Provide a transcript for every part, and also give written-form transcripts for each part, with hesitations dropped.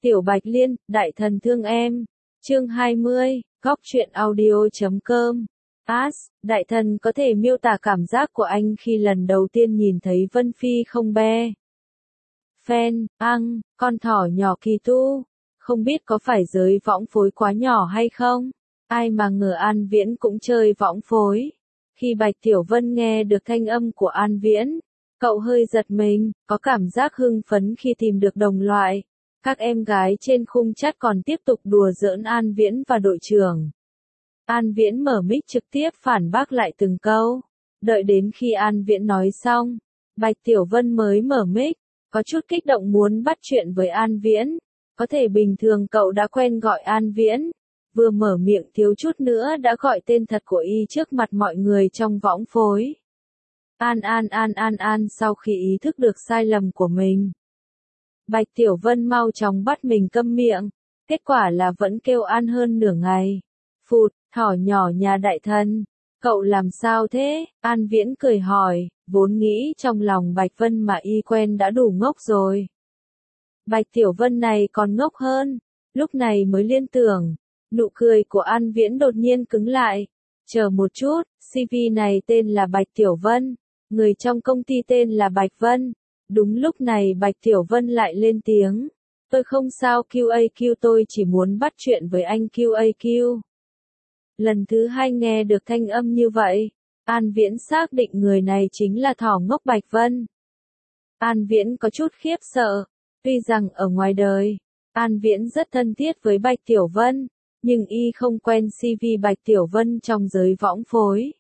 Tiểu Bạch Liên, đại thần thương em. Chương 20, góc truyện audio.com. Đại thần có thể miêu tả cảm giác của anh khi lần đầu tiên nhìn thấy Vân Phi không be? Phen, con thỏ nhỏ Kỳ Tu. Không biết có phải giới võng phối quá nhỏ hay không? Ai mà ngờ An Viễn cũng chơi võng phối. Khi Bạch Tiểu Vân nghe được thanh âm của An Viễn, cậu hơi giật mình, có cảm giác hưng phấn khi tìm được đồng loại. Các em gái trên khung chat còn tiếp tục đùa giỡn An Viễn và đội trưởng. An Viễn mở mic trực tiếp phản bác lại từng câu. Đợi đến khi An Viễn nói xong, Bạch Tiểu Vân mới mở mic, có chút kích động muốn bắt chuyện với An Viễn. Có thể bình thường cậu đã quen gọi An Viễn, vừa mở miệng thiếu chút nữa đã gọi tên thật của y trước mặt mọi người trong võng phối. An sau khi ý thức được sai lầm của mình. Bạch Tiểu Vân mau chóng bắt mình câm miệng, kết quả là vẫn kêu An hơn nửa ngày. Phụt, thỏ nhỏ nhà đại thần, cậu làm sao thế? An Viễn cười hỏi, vốn nghĩ trong lòng Bạch Vân mà y quen đã đủ ngốc rồi. Bạch Tiểu Vân này còn ngốc hơn, lúc này mới liên tưởng. Nụ cười của An Viễn đột nhiên cứng lại. Chờ một chút, CV này tên là Bạch Tiểu Vân, người trong công ty tên là Bạch Vân. Đúng lúc này Bạch Tiểu Vân lại lên tiếng. Tôi không sao QAQ, tôi chỉ muốn bắt chuyện với anh QAQ. Lần thứ hai nghe được thanh âm như vậy, An Viễn xác định người này chính là thỏ ngốc Bạch Vân. An Viễn có chút khiếp sợ, tuy rằng ở ngoài đời, An Viễn rất thân thiết với Bạch Tiểu Vân, nhưng y không quen CV Bạch Tiểu Vân trong giới võng phối.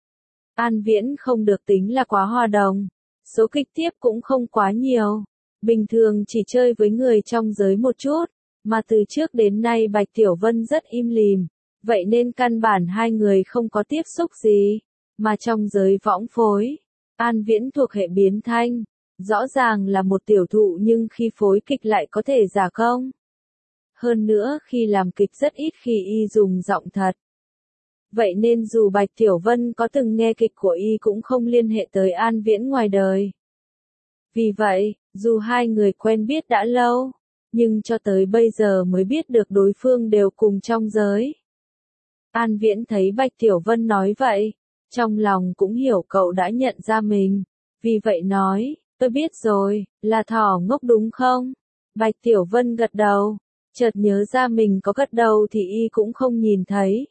An Viễn không được tính là quá hòa đồng, số kịch tiếp cũng không quá nhiều, bình thường chỉ chơi với người trong giới một chút, mà từ trước đến nay Bạch Tiểu Vân rất im lìm, vậy nên căn bản hai người không có tiếp xúc gì, mà trong giới võng phối, An Viễn thuộc hệ biến thanh, rõ ràng là một tiểu thụ nhưng khi phối kịch lại có thể giả công. Hơn nữa khi làm kịch rất ít khi y dùng giọng thật. Vậy nên dù Bạch Tiểu Vân có từng nghe kịch của y cũng không liên hệ tới An Viễn ngoài đời. Vì vậy, dù hai người quen biết đã lâu, nhưng cho tới bây giờ mới biết được đối phương đều cùng trong giới. An Viễn thấy Bạch Tiểu Vân nói vậy, trong lòng cũng hiểu cậu đã nhận ra mình, vì vậy nói, tôi biết rồi, là thỏ ngốc đúng không? Bạch Tiểu Vân gật đầu, chợt nhớ ra mình có gật đầu thì y cũng không nhìn thấy.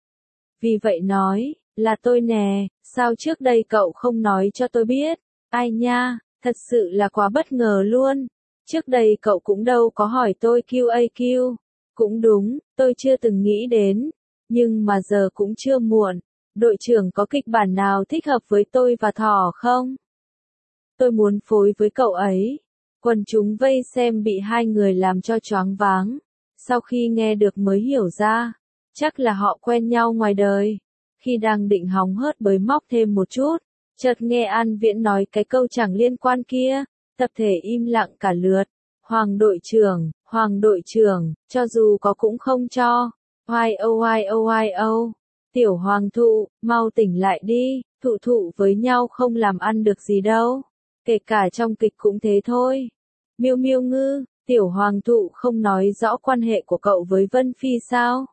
Vì vậy nói, là tôi nè, sao trước đây cậu không nói cho tôi biết? Ai nha, thật sự là quá bất ngờ luôn. Trước đây cậu cũng đâu có hỏi tôi QAQ. Cũng đúng, tôi chưa từng nghĩ đến. Nhưng mà giờ cũng chưa muộn. Đội trưởng có kịch bản nào thích hợp với tôi và thỏ không? Tôi muốn phối với cậu ấy. Quần chúng vây xem bị hai người làm cho choáng váng. Sau khi nghe được mới hiểu ra. Chắc là họ quen nhau ngoài đời. Khi đang định hóng hớt bới móc thêm một chút, chợt nghe An Viễn nói cái câu chẳng liên quan kia, tập thể im lặng cả lượt. Hoàng đội trưởng, cho dù có cũng không cho. Oai. Tiểu hoàng thụ, mau tỉnh lại đi, thụ với nhau không làm ăn được gì đâu. Kể cả trong kịch cũng thế thôi. Miêu ngư, tiểu hoàng thụ không nói rõ quan hệ của cậu với Vân Phi sao?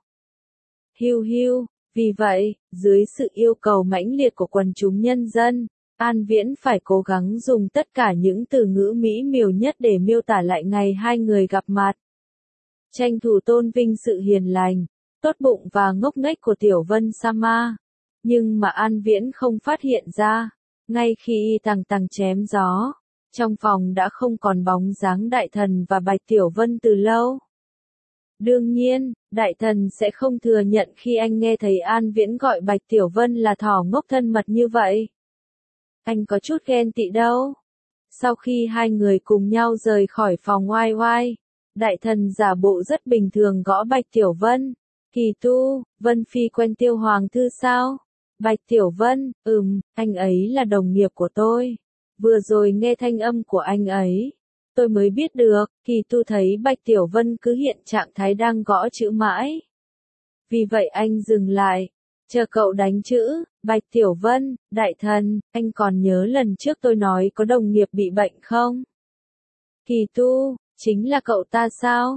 Hiu, vì vậy, dưới sự yêu cầu mãnh liệt của quần chúng nhân dân, An Viễn phải cố gắng dùng tất cả những từ ngữ mỹ miều nhất để miêu tả lại ngày hai người gặp mặt. Tranh thủ tôn vinh sự hiền lành, tốt bụng và ngốc nghếch của Tiểu Vân Sama. Nhưng mà An Viễn không phát hiện ra, ngay khi y tằng chém gió, trong phòng đã không còn bóng dáng đại thần và Bạch Tiểu Vân từ lâu. Đương nhiên, đại thần sẽ không thừa nhận khi anh nghe thấy An Viễn gọi Bạch Tiểu Vân là thỏ ngốc thân mật như vậy. Anh có chút ghen tị đâu. Sau khi hai người cùng nhau rời khỏi phòng oai, đại thần giả bộ rất bình thường gõ Bạch Tiểu Vân. Kỳ Tu, Vân Phi quen Tiêu Hoàng thư sao? Bạch Tiểu Vân, anh ấy là đồng nghiệp của tôi. Vừa rồi nghe thanh âm của anh ấy, tôi mới biết được. Kỳ Tu thấy Bạch Tiểu Vân cứ hiện trạng thái đang gõ chữ mãi. Vì vậy anh dừng lại, chờ cậu đánh chữ. Bạch Tiểu Vân, đại thần, anh còn nhớ lần trước tôi nói có đồng nghiệp bị bệnh không? Kỳ Tu, chính là cậu ta sao?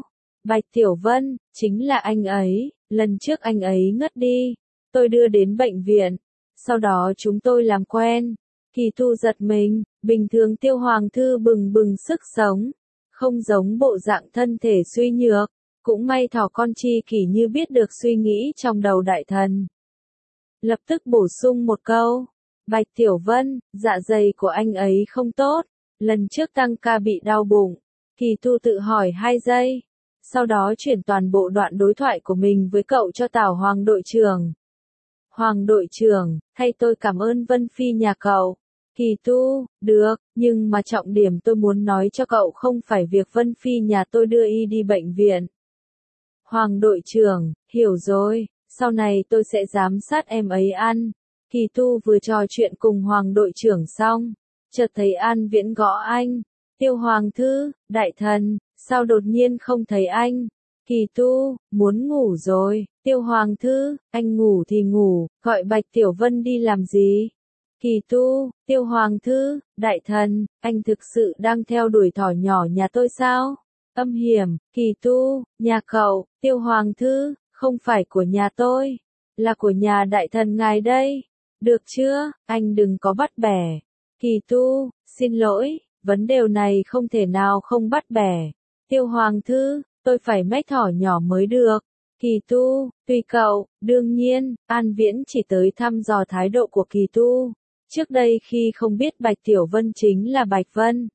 Bạch Tiểu Vân, chính là anh ấy, lần trước anh ấy ngất đi, tôi đưa đến bệnh viện, sau đó chúng tôi làm quen. Kỳ Thu giật mình, bình thường Tiêu Hoàng Thư bừng bừng sức sống, không giống bộ dạng thân thể suy nhược, cũng may thỏ con chi kỷ như biết được suy nghĩ trong đầu đại thần. Lập tức bổ sung một câu, Bạch Tiểu Vân, dạ dày của anh ấy không tốt, lần trước tăng ca bị đau bụng. Kỳ Thu tự hỏi 2 giây, sau đó chuyển toàn bộ đoạn đối thoại của mình với cậu cho Tào Hoàng đội trưởng. Hoàng đội trưởng, thay tôi cảm ơn Vân Phi nhà cậu. Kỳ Thu, được, nhưng mà trọng điểm tôi muốn nói cho cậu không phải việc Vân Phi nhà tôi đưa y đi bệnh viện. Hoàng đội trưởng, hiểu rồi, sau này tôi sẽ giám sát em ấy ăn. Kỳ Thu vừa trò chuyện cùng Hoàng đội trưởng xong, chợt thấy An Viễn gõ anh. Tiêu Hoàng Thư, đại thần, sao đột nhiên không thấy anh? Kỳ Thu, muốn ngủ rồi. Tiêu Hoàng Thư, anh ngủ thì ngủ, gọi Bạch Tiểu Vân đi làm gì? Kỳ Thu, Tiêu Hoàng Thư, đại thần, anh thực sự đang theo đuổi thỏ nhỏ nhà tôi sao? Âm hiểm, Kỳ Thu, nhà cậu, Tiêu Hoàng Thư, không phải của nhà tôi, là của nhà đại thần ngài đây. Được chưa, anh đừng có bắt bẻ. Kỳ Thu, xin lỗi, vấn đề này không thể nào không bắt bẻ. Tiêu Hoàng Thư, tôi phải mách thỏ nhỏ mới được. Kỳ Thu, tùy cậu, đương nhiên, An Viễn chỉ tới thăm dò thái độ của Kỳ Thu. Trước đây khi không biết Bạch Tiểu Vân chính là Bạch Vân,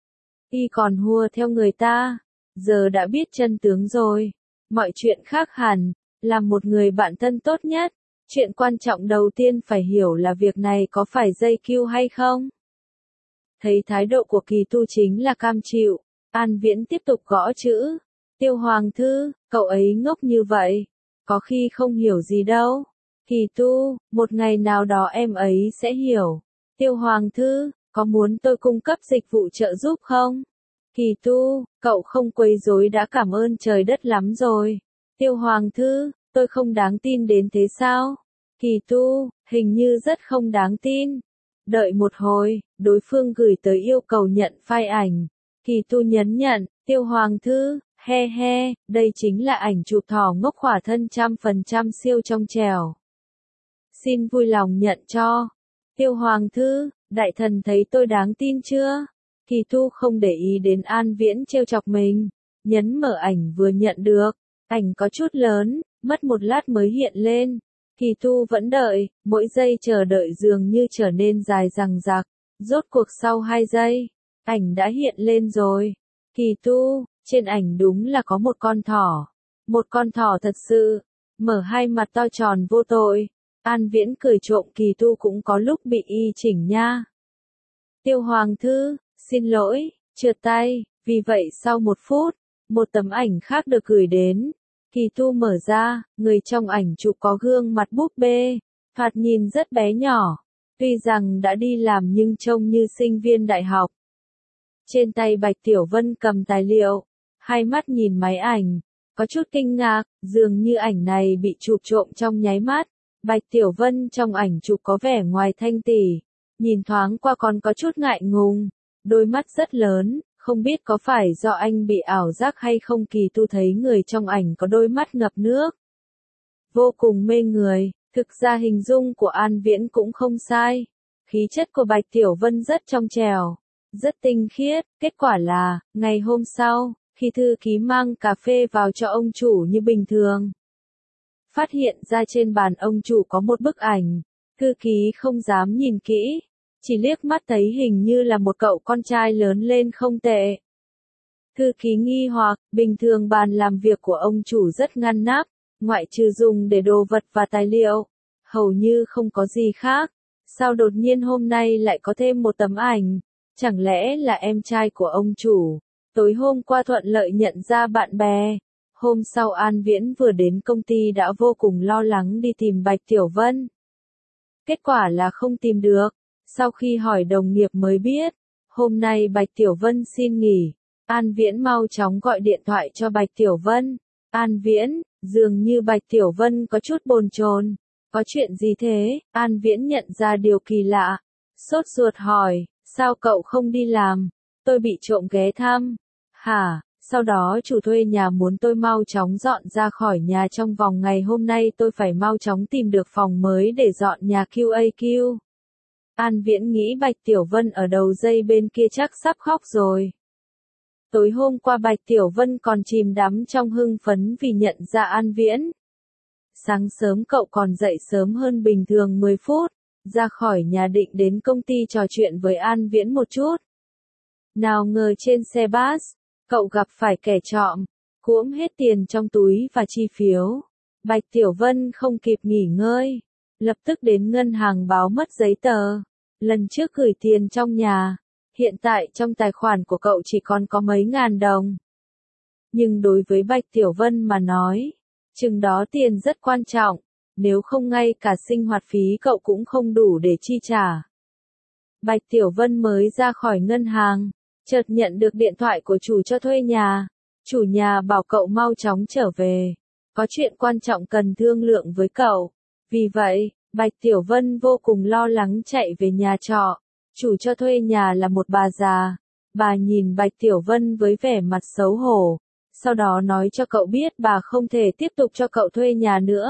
y còn hùa theo người ta, giờ đã biết chân tướng rồi. Mọi chuyện khác hẳn, là một người bạn thân tốt nhất. Chuyện quan trọng đầu tiên phải hiểu là việc này có phải dây cue hay không. Thấy thái độ của Kỳ Thu chính là cam chịu, An Viễn tiếp tục gõ chữ. Tiêu Hoàng Thư, cậu ấy ngốc như vậy, có khi không hiểu gì đâu. Kỳ Thu, một ngày nào đó em ấy sẽ hiểu. Tiêu Hoàng Thư, có muốn tôi cung cấp dịch vụ trợ giúp không? Kỳ Thu, cậu không quấy rối đã cảm ơn trời đất lắm rồi. Tiêu Hoàng Thư, tôi không đáng tin đến thế sao? Kỳ Thu, hình như rất không đáng tin. Đợi một hồi, đối phương gửi tới yêu cầu nhận file ảnh. Kỳ Thu nhấn nhận, Tiêu Hoàng Thư, he he, đây chính là ảnh chụp thỏ ngốc khỏa thân 100% siêu trong trẻo. Xin vui lòng nhận cho. Tiêu Hoàng Thư, đại thần thấy tôi đáng tin chưa? Kỳ Thu không để ý đến An Viễn trêu chọc mình, nhấn mở ảnh vừa nhận được. Ảnh có chút lớn, mất một lát mới hiện lên. Kỳ Thu vẫn đợi, mỗi giây chờ đợi dường như trở nên dài dằng dặc. Rốt cuộc sau 2 giây, ảnh đã hiện lên rồi. Kỳ Thu, trên ảnh đúng là có một con thỏ. Một con thỏ thật sự, mở hai mặt to tròn vô tội. An Viễn cười trộm Kỳ Thu cũng có lúc bị y chỉnh nha. Tiêu Hoàng Thư, xin lỗi, trượt tay, vì vậy sau 1 phút, một tấm ảnh khác được gửi đến. Kỳ Thu mở ra, người trong ảnh chụp có gương mặt búp bê, thoạt nhìn rất bé nhỏ, tuy rằng đã đi làm nhưng trông như sinh viên đại học. Trên tay Bạch Tiểu Vân cầm tài liệu, hai mắt nhìn máy ảnh, có chút kinh ngạc, dường như ảnh này bị chụp trộm trong nháy mắt. Bạch Tiểu Vân trong ảnh chụp có vẻ ngoài thanh tỉ, nhìn thoáng qua còn có chút ngại ngùng, đôi mắt rất lớn, không biết có phải do anh bị ảo giác hay không. Kỳ Thu thấy người trong ảnh có đôi mắt ngập nước, vô cùng mê người, thực ra hình dung của An Viễn cũng không sai, khí chất của Bạch Tiểu Vân rất trong trẻo, rất tinh khiết, kết quả là, ngày hôm sau, khi thư ký mang cà phê vào cho ông chủ như bình thường, phát hiện ra trên bàn ông chủ có một bức ảnh, thư ký không dám nhìn kỹ, chỉ liếc mắt thấy hình như là một cậu con trai lớn lên không tệ. Thư ký nghi hoặc, bình thường bàn làm việc của ông chủ rất ngăn nắp, ngoại trừ dùng để đồ vật và tài liệu, hầu như không có gì khác. Sao đột nhiên hôm nay lại có thêm một tấm ảnh? Chẳng lẽ là em trai của ông chủ? Tối hôm qua thuận lợi nhận ra bạn bè. Hôm sau An Viễn vừa đến công ty đã vô cùng lo lắng đi tìm Bạch Tiểu Vân. Kết quả là không tìm được. Sau khi hỏi đồng nghiệp mới biết, hôm nay Bạch Tiểu Vân xin nghỉ. An Viễn mau chóng gọi điện thoại cho Bạch Tiểu Vân. An Viễn, dường như Bạch Tiểu Vân có chút bồn chồn. Có chuyện gì thế? An Viễn nhận ra điều kỳ lạ. Sốt ruột hỏi, sao cậu không đi làm? Tôi bị trộm ghé thăm. Hả, Sau đó chủ thuê nhà muốn tôi mau chóng dọn ra khỏi nhà trong vòng ngày hôm nay, tôi phải mau chóng tìm được phòng mới để dọn nhà QAQ. An Viễn nghĩ Bạch Tiểu Vân ở đầu dây bên kia chắc sắp khóc rồi. Tối hôm qua Bạch Tiểu Vân còn chìm đắm trong hưng phấn vì nhận ra An Viễn. Sáng sớm cậu còn dậy sớm hơn bình thường 10 phút, ra khỏi nhà định đến công ty trò chuyện với An Viễn một chút. Nào ngờ trên xe bus, cậu gặp phải kẻ trộm, cuỗm hết tiền trong túi và chi phiếu. Bạch Tiểu Vân không kịp nghỉ ngơi, lập tức đến ngân hàng báo mất giấy tờ. Lần trước gửi tiền trong nhà, hiện tại trong tài khoản của cậu chỉ còn có mấy ngàn đồng. Nhưng đối với Bạch Tiểu Vân mà nói, chừng đó tiền rất quan trọng, nếu không ngay cả sinh hoạt phí cậu cũng không đủ để chi trả. Bạch Tiểu Vân mới ra khỏi ngân hàng, chợt nhận được điện thoại của chủ cho thuê nhà. Chủ nhà bảo cậu mau chóng trở về, có chuyện quan trọng cần thương lượng với cậu. Vì vậy, Bạch Tiểu Vân vô cùng lo lắng chạy về nhà trọ. Chủ cho thuê nhà là một bà già. Bà nhìn Bạch Tiểu Vân với vẻ mặt xấu hổ, sau đó nói cho cậu biết bà không thể tiếp tục cho cậu thuê nhà nữa.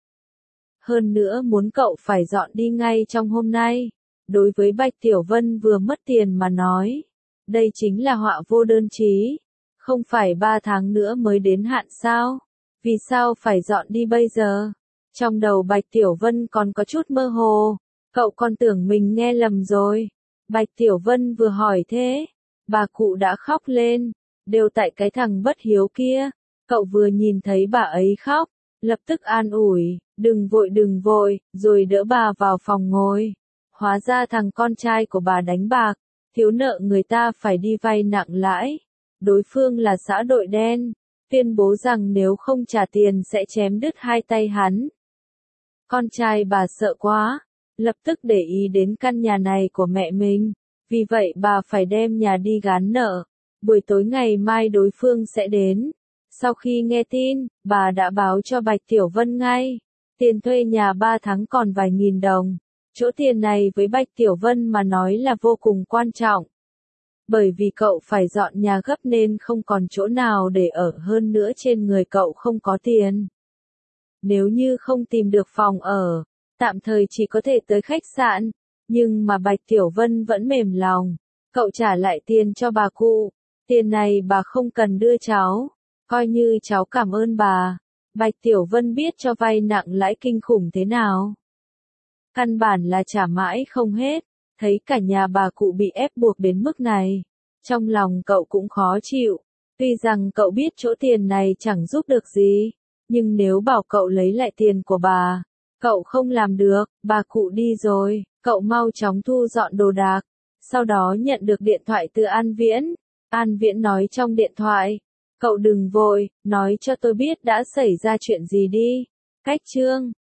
Hơn nữa muốn cậu phải dọn đi ngay trong hôm nay. Đối với Bạch Tiểu Vân vừa mất tiền mà nói, đây chính là họa vô đơn chí. Không phải 3 tháng nữa mới đến hạn sao? Vì sao phải dọn đi bây giờ? Trong đầu Bạch Tiểu Vân còn có chút mơ hồ. Cậu còn tưởng mình nghe lầm rồi. Bạch Tiểu Vân vừa hỏi thế, bà cụ đã khóc lên. Đều tại cái thằng bất hiếu kia. Cậu vừa nhìn thấy bà ấy khóc, lập tức an ủi, đừng vội, rồi đỡ bà vào phòng ngồi. Hóa ra thằng con trai của bà đánh bạc, thiếu nợ người ta phải đi vay nặng lãi. Đối phương là xã đội đen, tuyên bố rằng nếu không trả tiền sẽ chém đứt hai tay hắn. Con trai bà sợ quá, lập tức để ý đến căn nhà này của mẹ mình, vì vậy bà phải đem nhà đi gán nợ. Buổi tối ngày mai đối phương sẽ đến. Sau khi nghe tin, bà đã báo cho Bạch Tiểu Vân ngay. Tiền thuê nhà 3 tháng còn vài nghìn đồng. Chỗ tiền này với Bạch Tiểu Vân mà nói là vô cùng quan trọng. Bởi vì cậu phải dọn nhà gấp nên không còn chỗ nào để ở, hơn nữa trên người cậu không có tiền. Nếu như không tìm được phòng ở, tạm thời chỉ có thể tới khách sạn. Nhưng mà Bạch Tiểu Vân vẫn mềm lòng. Cậu trả lại tiền cho bà cụ. Tiền này bà không cần đưa cháu. Coi như cháu cảm ơn bà. Bạch Tiểu Vân biết cho vay nặng lãi kinh khủng thế nào. Căn bản là trả mãi không hết. Thấy cả nhà bà cụ bị ép buộc đến mức này. Trong lòng cậu cũng khó chịu. Tuy rằng cậu biết chỗ tiền này chẳng giúp được gì. Nhưng nếu bảo cậu lấy lại tiền của bà, cậu không làm được. Bà cụ đi rồi, cậu mau chóng thu dọn đồ đạc. Sau đó nhận được điện thoại từ An Viễn. An Viễn nói trong điện thoại, cậu đừng vội, nói cho tôi biết đã xảy ra chuyện gì đi. Cách chương